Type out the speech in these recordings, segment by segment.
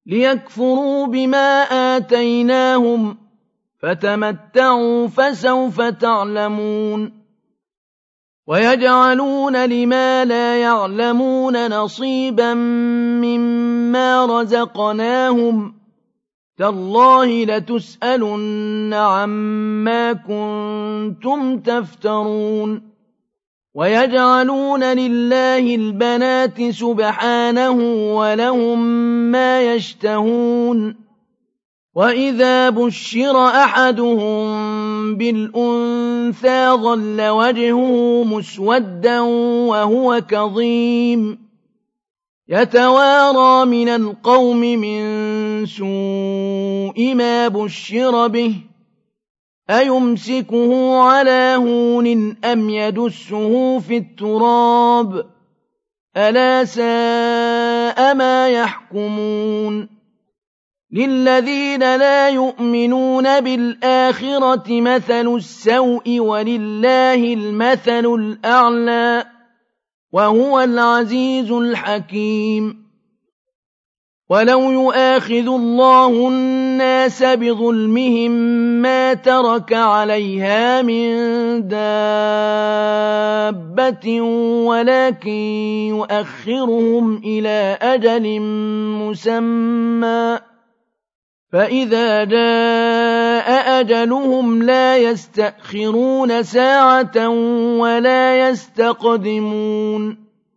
ليكفروا بما آتيناهم فتمتعوا فسوف تعلمون ويجعلون لما لا يعلمون نصيبا مما رزقناهم تالله لتسألن عما كنتم تفترون ويجعلون لله البنات سبحانه ولهم ما يشتهون وإذا بشر أحدهم بالأنثى ظل وجهه مسودا وهو كظيم يتوارى من القوم من سوء ما بشر به أيمسكه على هون أم يدسه في التراب ألا ساء ما يحكمون للذين لا يؤمنون بالآخرة مثل السوء ولله المثل الأعلى وهو العزيز الحكيم ولو يؤاخذ الله الناس بظلمهم ما ترك عليها من دابة ولكن يؤخرهم إلى أجل مسمى فإذا جاء أجلهم لا يستأخرون ساعة ولا يستقدمون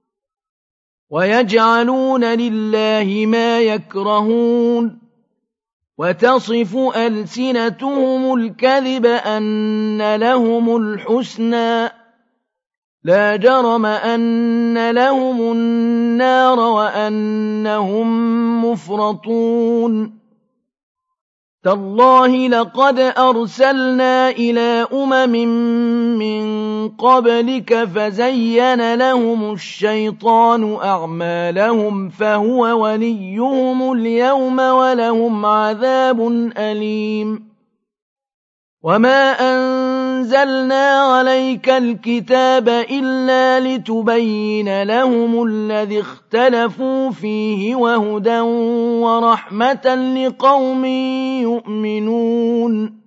ويجعلون لله ما يكرهون وتصف ألسنتهم الكذب أن لهم الحسنى لا جرم أن لهم النار وأنهم مفرطون تالله لقد أرسلنا إلى من قبلك فزين لهم الشيطان أعمالهم فهو وليهم اليوم ولهم عذاب أليم وما أنزلنا عليك الكتاب إلا لتبين لهم الذي اختلفوا فيه وهدى ورحمة لقوم يؤمنون